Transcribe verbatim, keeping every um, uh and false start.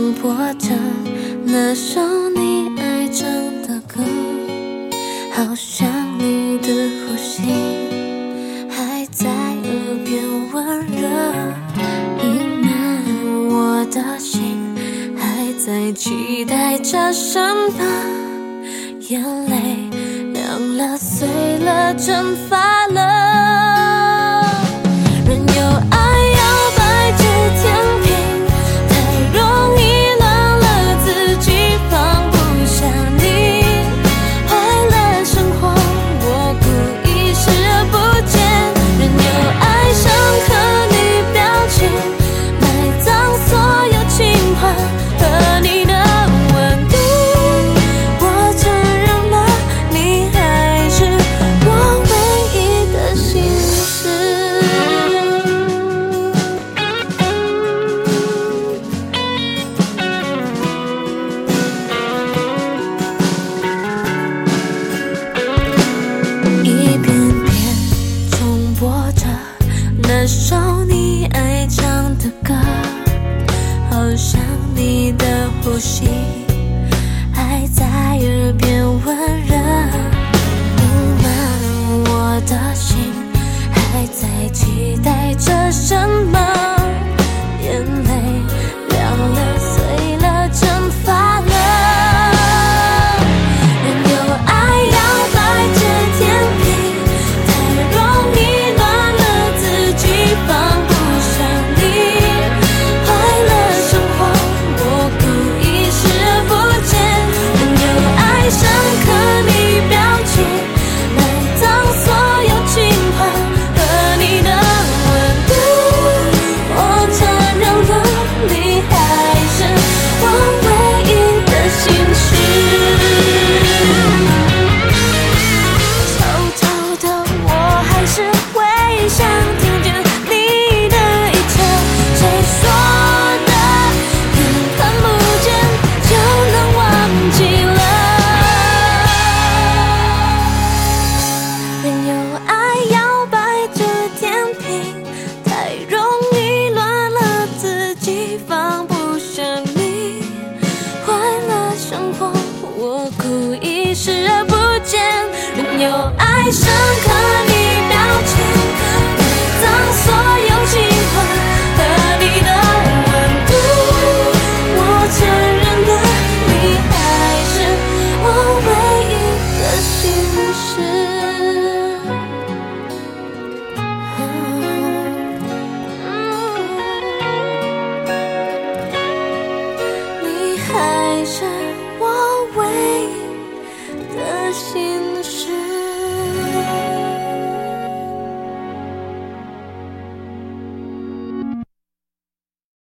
重播着那首你爱唱的歌，好像你的呼吸还在耳边温热，隐瞒我的心还在期待着什么，眼泪凉了碎了蒸发了，任由爱摇摆至天平，太容易乱了自己，放不下你，坏了生活，我故意视而不见，任由爱深刻你表情，埋葬所有情话和你的温度，我承认了，你还是我唯一的心事。一遍遍重播着那首你爱唱的歌，好像你的呼吸还在耳边温热，隐瞒我的心还在期待着什么，眼泪凉了碎了蒸发了，任由爱摇摆至天平，太容易乱了自己，放不下你，坏了生活，我故意视而不见，任由爱深刻你表情，埋葬所有情话和你的温度，我承认了，你还是我唯一的心事。偷偷的我还是会想听见你的一切，谁说的眼看不见就能忘记了，任由爱摇摆至天平，太容易乱了自己，放不下你，坏了生活，我故意视而不见，任由爱深刻